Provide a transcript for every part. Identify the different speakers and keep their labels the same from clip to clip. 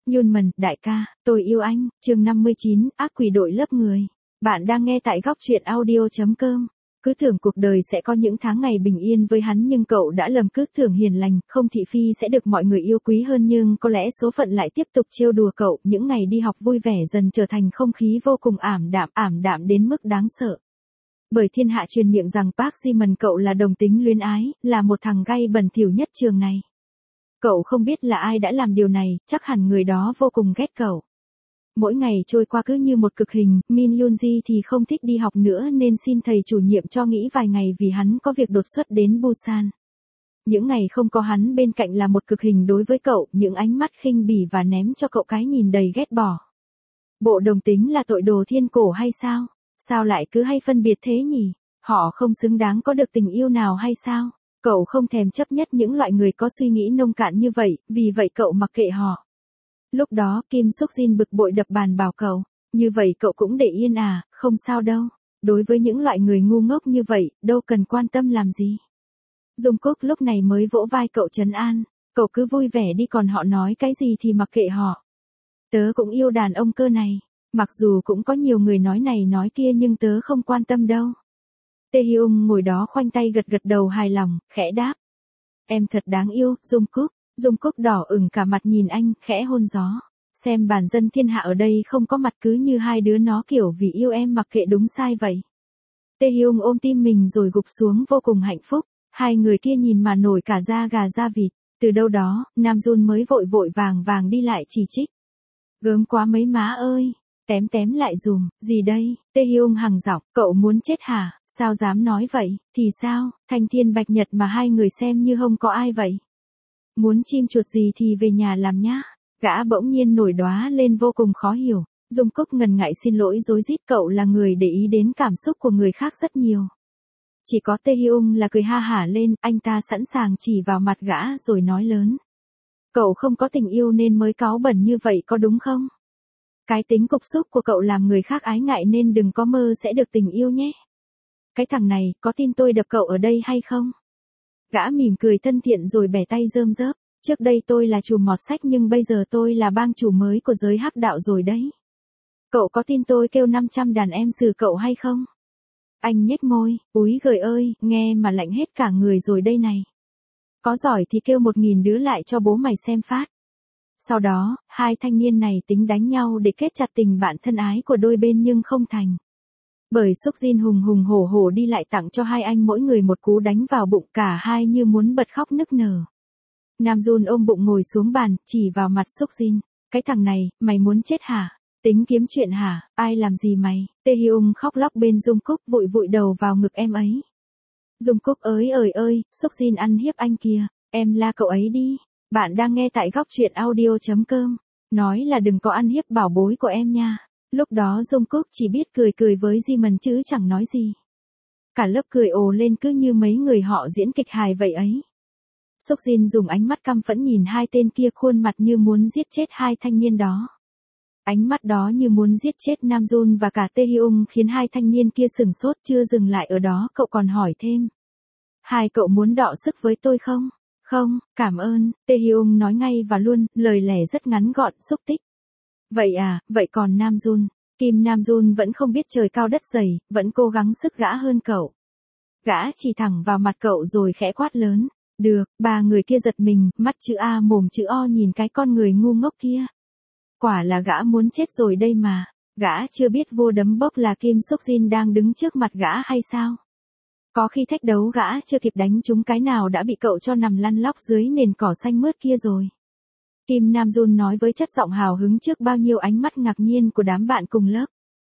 Speaker 1: Yunman, đại ca, tôi yêu anh, chương 59, ác quỷ đội lớp người. Bạn đang nghe tại góc truyện audio.com. Cứ tưởng cuộc đời sẽ có những tháng ngày bình yên với hắn nhưng cậu đã lầm, cứ tưởng hiền lành, không thị phi sẽ được mọi người yêu quý hơn nhưng có lẽ số phận lại tiếp tục trêu đùa cậu. Những ngày đi học vui vẻ dần trở thành không khí vô cùng ảm đạm đến mức đáng sợ. Bởi thiên hạ truyền miệng rằng Park Ji-man cậu là đồng tính luyến ái, là một thằng gay bẩn thỉu nhất trường này. Cậu không biết là ai đã làm điều này, chắc hẳn người đó vô cùng ghét cậu. Mỗi ngày trôi qua cứ như một cực hình, Min Yoonji thì không thích đi học nữa nên xin thầy chủ nhiệm cho nghỉ vài ngày vì hắn có việc đột xuất đến Busan. Những ngày không có hắn bên cạnh là một cực hình đối với cậu, những ánh mắt khinh bỉ và ném cho cậu cái nhìn đầy ghét bỏ. Bộ đồng tính là tội đồ thiên cổ hay sao? Sao lại cứ hay phân biệt thế nhỉ? Họ không xứng đáng có được tình yêu nào hay sao? Cậu không thèm chấp nhất những loại người có suy nghĩ nông cạn như vậy, vì vậy cậu mặc kệ họ. Lúc đó Kim Suk Jin bực bội đập bàn bảo cậu, như vậy cậu cũng để yên à, không sao đâu. Đối với những loại người ngu ngốc như vậy, đâu cần quan tâm làm gì. Jungkook lúc này mới vỗ vai cậu trấn an, cậu cứ vui vẻ đi, còn họ nói cái gì thì mặc kệ họ. Tớ cũng yêu đàn ông cơ này, mặc dù cũng có nhiều người nói này nói kia nhưng tớ không quan tâm đâu. Taehyung ngồi đó khoanh tay gật đầu hài lòng, khẽ đáp. Em thật đáng yêu, Jungkook. Jungkook đỏ ửng cả mặt nhìn anh, khẽ hôn gió. Xem bản dân thiên hạ ở đây không có mặt cứ như hai đứa nó kiểu vì yêu em mặc kệ đúng sai vậy. Taehyung ôm tim mình rồi gục xuống vô cùng hạnh phúc. Hai người kia nhìn mà nổi cả da gà da vịt. Từ đâu đó, Namjoon mới vội vàng đi lại chỉ trích. Gớm quá mấy má ơi. Tém lại dùm, gì đây? Taehyung hằng giọng, cậu muốn chết hả? Sao dám nói vậy? Thì sao? Thanh thiên bạch nhật mà hai người xem như không có ai vậy. Muốn chim chuột gì thì về nhà làm nhá. Gã bỗng nhiên nổi đoá lên vô cùng khó hiểu. Jungkook ngần ngại xin lỗi rối rít, cậu là người để ý đến cảm xúc của người khác rất nhiều. Chỉ có Taehyung là cười ha hả lên, anh ta sẵn sàng chỉ vào mặt gã rồi nói lớn. Cậu không có tình yêu nên mới cáu bẩn như vậy có đúng không? Cái tính cục xúc của cậu làm người khác ái ngại nên đừng có mơ sẽ được tình yêu nhé. Cái thằng này, có tin tôi đập cậu ở đây hay không? Gã mỉm cười thân thiện rồi bẻ tay rơm rớp. Trước đây tôi là chủ mọt sách nhưng bây giờ tôi là bang chủ mới của giới hắc đạo rồi đấy. Cậu có tin tôi kêu 500 đàn em xử cậu hay không? Anh nhếch môi, úi giời ơi, nghe mà lạnh hết cả người rồi đây này. Có giỏi thì kêu 1000 đứa lại cho bố mày xem phát. Sau đó, hai thanh niên này tính đánh nhau để kết chặt tình bạn thân ái của đôi bên nhưng không thành. Bởi Suk Jin hùng hổ đi lại tặng cho hai anh mỗi người một cú đánh vào bụng, cả hai như muốn bật khóc nức nở. Namjoon ôm bụng ngồi xuống bàn, chỉ vào mặt Suk Jin. Cái thằng này, mày muốn chết hả? Tính kiếm chuyện hả? Ai làm gì mày? Taehyung khóc lóc bên Jungkook vội đầu vào ngực em ấy. Jungkook ơi, Suk Jin ăn hiếp anh kìa, em la cậu ấy đi. Bạn đang nghe tại góc truyện audio.com. Nói là đừng có ăn hiếp bảo bối của em nha. Lúc đó Jungkook chỉ biết cười với Jimin chứ chẳng nói gì. Cả lớp cười ồ lên cứ như mấy người họ diễn kịch hài vậy ấy. Suk Jin dùng ánh mắt căm phẫn nhìn hai tên kia, khuôn mặt như muốn giết chết hai thanh niên đó. Ánh mắt đó như muốn giết chết Namjoon và cả Taehyung khiến hai thanh niên kia sửng sốt. Chưa dừng lại ở đó, cậu còn hỏi thêm. Hai cậu muốn đọ sức với tôi không? Không, cảm ơn, Taehyung nói ngay và luôn, lời lẽ rất ngắn gọn, xúc tích. Vậy à, vậy còn Namjoon? Kim Namjoon vẫn không biết trời cao đất dày, vẫn cố gắng sức gã hơn cậu. Gã chỉ thẳng vào mặt cậu rồi khẽ quát lớn. Được, ba người kia giật mình, mắt chữ A mồm chữ O nhìn cái con người ngu ngốc kia. Quả là gã muốn chết rồi đây mà, gã chưa biết vua đấm bốc là Kim Suk Jin đang đứng trước mặt gã hay sao? Có khi thách đấu gã chưa kịp đánh trúng cái nào đã bị cậu cho nằm lăn lóc dưới nền cỏ xanh mướt kia rồi. Kim Namjoon nói với chất giọng hào hứng trước bao nhiêu ánh mắt ngạc nhiên của đám bạn cùng lớp.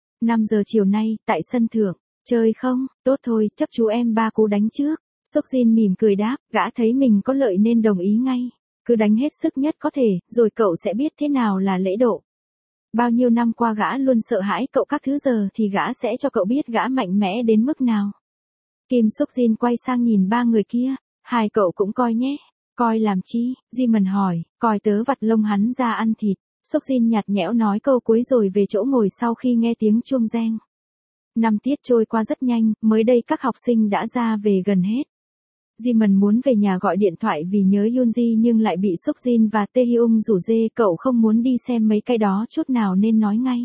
Speaker 1: 5 giờ chiều nay, tại sân thượng, chơi không? Tốt thôi, chắc chú em ba cú đánh trước. Suk Jin mỉm cười đáp, gã thấy mình có lợi nên đồng ý ngay. Cứ đánh hết sức nhất có thể, rồi cậu sẽ biết thế nào là lễ độ. Bao nhiêu năm qua gã luôn sợ hãi cậu, các thứ giờ thì gã sẽ cho cậu biết gã mạnh mẽ đến mức nào. Kim Suk Jin quay sang nhìn ba người kia, hai cậu cũng coi nhé. Coi làm chi? Jimin hỏi, coi tớ vặt lông hắn ra ăn thịt. Suk Jin nhạt nhẽo nói câu cuối rồi về chỗ ngồi sau khi nghe tiếng chuông reng. Năm tiết trôi qua rất nhanh, mới đây các học sinh đã ra về gần hết. Jimin muốn về nhà gọi điện thoại vì nhớ Yoonji nhưng lại bị Sukjin và Taehyung rủ dê, cậu không muốn đi xem mấy cái đó chút nào nên nói ngay.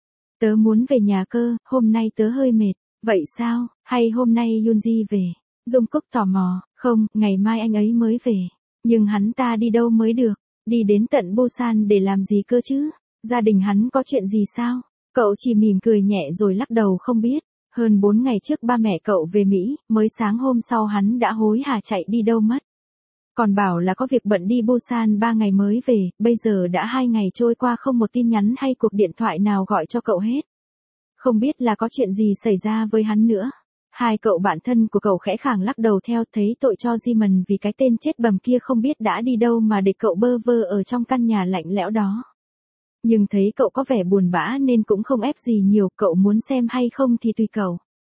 Speaker 1: Tớ muốn về nhà cơ, hôm nay tớ hơi mệt. Vậy sao, hay hôm nay Yoonji về? Jungkook tò mò, không, ngày mai anh ấy mới về. Nhưng hắn ta đi đâu mới được? Đi đến tận Busan để làm gì cơ chứ? Gia đình hắn có chuyện gì sao? Cậu chỉ mỉm cười nhẹ rồi lắc đầu không biết. Hơn 4 ngày trước ba mẹ cậu về Mỹ, mới sáng hôm sau hắn đã hối hả chạy đi đâu mất. Còn bảo là có việc bận đi Busan 3 ngày mới về, bây giờ đã 2 ngày trôi qua không một tin nhắn hay cuộc điện thoại nào gọi cho cậu hết. Không biết là có chuyện gì xảy ra với hắn nữa. Hai cậu bạn thân của cậu khẽ khàng lắc đầu theo, thấy tội cho Jimin vì cái tên chết bầm kia không biết đã đi đâu mà để cậu bơ vơ ở trong căn nhà lạnh lẽo đó. Nhưng thấy cậu có vẻ buồn bã nên cũng không ép gì nhiều, cậu muốn xem hay không thì tùy cậu.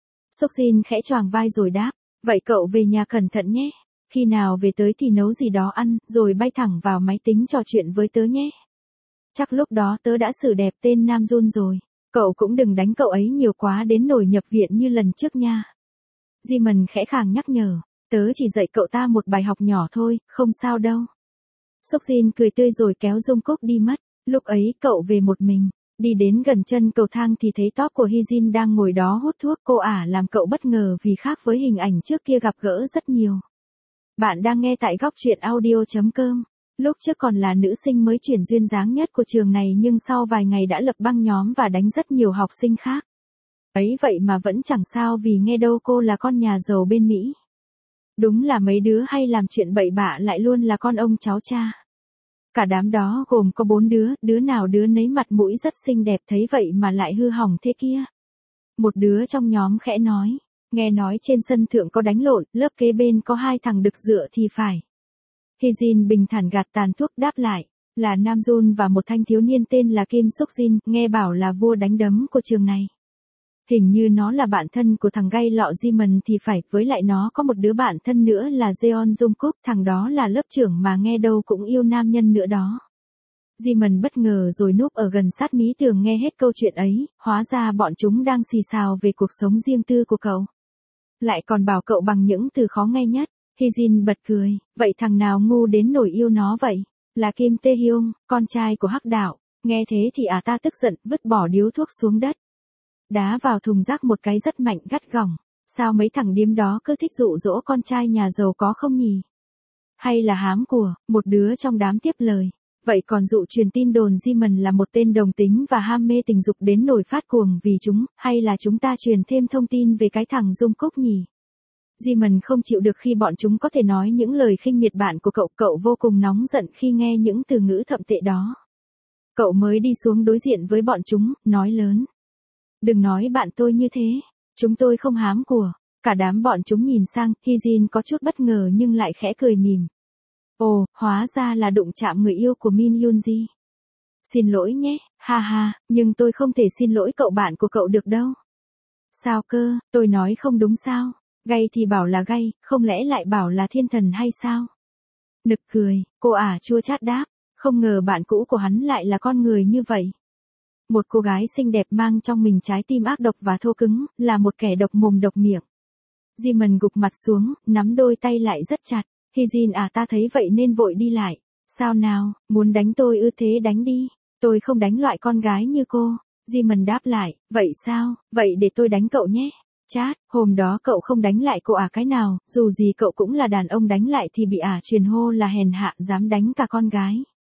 Speaker 1: Sukjin khẽ choàng vai rồi đáp, vậy cậu về nhà cẩn thận nhé. Khi nào về tới thì nấu gì đó ăn, rồi bay thẳng vào máy tính trò chuyện với tớ nhé. Chắc lúc đó tớ đã xử đẹp tên Nam Jun rồi. Cậu cũng đừng đánh cậu ấy nhiều quá đến nổi nhập viện như lần trước nha. Jimin khẽ khàng nhắc nhở, tớ chỉ dạy cậu ta một bài học nhỏ thôi, không sao đâu. Sukjin cười tươi rồi kéo Jungkook đi mất. Lúc ấy cậu về một mình, đi đến gần chân cầu thang thì thấy top của Hyejin đang ngồi đó hút thuốc. Cô ả làm cậu bất ngờ vì khác với hình ảnh trước kia gặp gỡ rất nhiều. Bạn đang nghe tại góc truyện audio.com. Lúc trước còn là nữ sinh mới chuyển duyên dáng nhất của trường này nhưng sau vài ngày đã lập băng nhóm và đánh rất nhiều học sinh khác. Ấy vậy mà vẫn chẳng sao vì nghe đâu cô là con nhà giàu bên Mỹ. Đúng là mấy đứa hay làm chuyện bậy bạ lại luôn là con ông cháu cha. Cả đám đó gồm có 4 đứa nào đứa nấy mặt mũi rất xinh đẹp, thấy vậy mà lại hư hỏng thế kia. Một đứa trong nhóm khẽ nói, nghe nói trên sân thượng có đánh lộn, lớp kế bên có 2 thằng đực dựa thì phải. Hyejin bình thản gạt tàn thuốc đáp lại, là Nam Jun và một thanh thiếu niên tên là Kim Sukjin, nghe bảo là vua đánh đấm của trường này. Hình như nó là bạn thân của thằng gay lọ Jimin thì phải, với lại nó có một đứa bạn thân nữa là Jeon Jungkook, thằng đó là lớp trưởng mà nghe đâu cũng yêu nam nhân nữa đó. Jimin bất ngờ rồi núp ở gần sát mí tường nghe hết câu chuyện ấy, hóa ra bọn chúng đang xì xào về cuộc sống riêng tư của cậu. Lại còn bảo cậu bằng những từ khó nghe nhất. Hyejin bật cười, vậy thằng nào ngu đến nổi yêu nó vậy? Là Kim Taehyung, con trai của Hắc Đạo. Nghe thế thì ta tức giận, vứt bỏ điếu thuốc xuống đất. Đá vào thùng rác một cái rất mạnh gắt gỏng. Sao mấy thằng điếm đó cứ thích dụ dỗ con trai nhà giàu có không nhỉ? Hay là hám của, một đứa trong đám tiếp lời. Vậy còn dụ truyền tin đồn Jimin là một tên đồng tính và ham mê tình dục đến nổi phát cuồng vì chúng, hay là chúng ta truyền thêm thông tin về cái thằng Jungkook nhỉ? Jimin không chịu được khi bọn chúng có thể nói những lời khinh miệt bạn của cậu vô cùng nóng giận khi nghe những từ ngữ thậm tệ đó. Cậu mới đi xuống đối diện với bọn chúng, nói lớn. Đừng nói bạn tôi như thế, chúng tôi không hám của. Cả đám bọn chúng nhìn sang, Hyejin có chút bất ngờ nhưng lại khẽ cười mỉm. Ồ, hóa ra là đụng chạm người yêu của Min Yoonji. Xin lỗi nhé, ha ha, nhưng tôi không thể xin lỗi cậu bạn của cậu được đâu. Sao cơ, tôi nói không đúng sao? Gay thì bảo là gay, không lẽ lại bảo là thiên thần hay sao? Nực cười, cô ả chua chát đáp, không ngờ bạn cũ của hắn lại là con người như vậy. Một cô gái xinh đẹp mang trong mình trái tim ác độc và thô cứng, là một kẻ độc mồm độc miệng. Jimin gục mặt xuống, nắm đôi tay lại rất chặt. Hyejin ta thấy vậy nên vội đi lại. Sao nào, muốn đánh tôi ư? Thế đánh đi, tôi không đánh loại con gái như cô. Jimin đáp lại, vậy sao, vậy để tôi đánh cậu nhé. Chát, hôm đó cậu không đánh lại cô cái nào, dù gì cậu cũng là đàn ông, đánh lại thì bị truyền hô là hèn hạ, dám đánh cả con gái.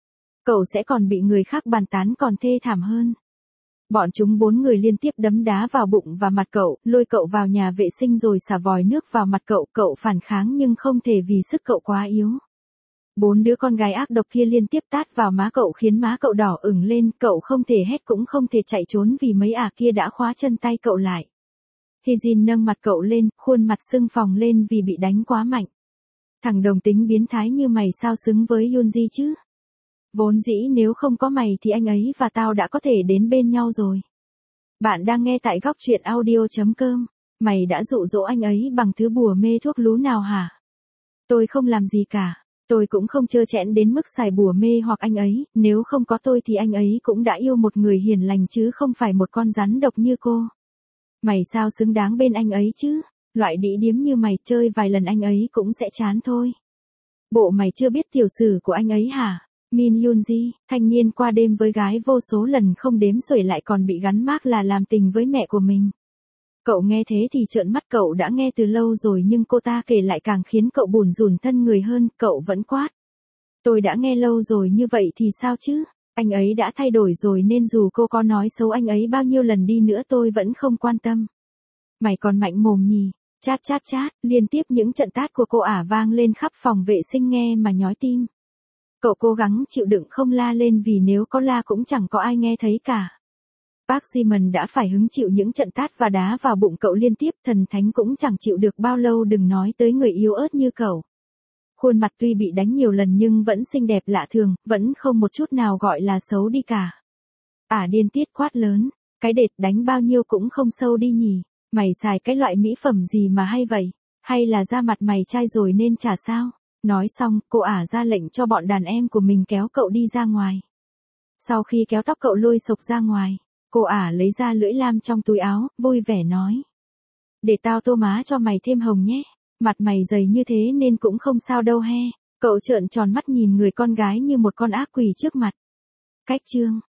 Speaker 1: Cậu sẽ còn bị người khác bàn tán còn thê thảm hơn. Bọn chúng 4 người liên tiếp đấm đá vào bụng và mặt cậu, lôi cậu vào nhà vệ sinh rồi xả vòi nước vào mặt cậu phản kháng nhưng không thể vì sức cậu quá yếu. 4 đứa con gái ác độc kia liên tiếp tát vào má cậu khiến má cậu đỏ ửng lên, cậu không thể hét cũng không thể chạy trốn vì mấy kia đã khóa chân tay cậu lại. Hyejin nâng mặt cậu lên, khuôn mặt sưng phồng lên vì bị đánh quá mạnh. Thằng đồng tính biến thái như mày sao xứng với Yoonji chứ? Vốn dĩ nếu không có mày thì anh ấy và tao đã có thể đến bên nhau rồi. Bạn đang nghe tại góc truyện audio.com. Mày đã dụ dỗ anh ấy bằng thứ bùa mê thuốc lú nào hả? Tôi không làm gì cả. Tôi cũng không trơ trẽn đến mức xài bùa mê hoặc anh ấy. Nếu không có tôi thì anh ấy cũng đã yêu một người hiền lành chứ không phải một con rắn độc như cô. Mày sao xứng đáng bên anh ấy chứ? Loại đĩ điếm như mày chơi vài lần anh ấy cũng sẽ chán thôi. Bộ mày chưa biết tiểu sử của anh ấy hả? Min Yoonji, thanh niên qua đêm với gái vô số lần không đếm xuể lại còn bị gắn mác là làm tình với mẹ của mình. Cậu nghe thế thì trợn mắt, cậu đã nghe từ lâu rồi nhưng cô ta kể lại càng khiến cậu bủn rủn thân người hơn, cậu vẫn quát. Tôi đã nghe lâu rồi như vậy thì sao chứ? Anh ấy đã thay đổi rồi nên dù cô có nói xấu anh ấy bao nhiêu lần đi nữa tôi vẫn không quan tâm. Mày còn mạnh mồm nhỉ? Chát chát chát, liên tiếp những trận tát của cô ả vang lên khắp phòng vệ sinh nghe mà nhói tim. Cậu cố gắng chịu đựng không la lên vì nếu có la cũng chẳng có ai nghe thấy cả. Park Ji-man đã phải hứng chịu những trận tát và đá vào bụng cậu liên tiếp, thần thánh cũng chẳng chịu được bao lâu, đừng nói tới người yếu ớt như cậu. Khuôn mặt tuy bị đánh nhiều lần nhưng vẫn xinh đẹp lạ thường, vẫn không một chút nào gọi là xấu đi cả. Điên tiết quát lớn, cái đệt đánh bao nhiêu cũng không sâu đi nhỉ, mày xài cái loại mỹ phẩm gì mà hay vậy, hay là da mặt mày chai rồi nên chả sao. Nói xong, cô ra lệnh cho bọn đàn em của mình kéo cậu đi ra ngoài. Sau khi kéo tóc cậu lôi xộc ra ngoài, cô lấy ra lưỡi lam trong túi áo, vui vẻ nói. Để tao tô má cho mày thêm hồng nhé, mặt mày dày như thế nên cũng không sao đâu he. Cậu trợn tròn mắt nhìn người con gái như một con ác quỷ trước mặt. Cách chương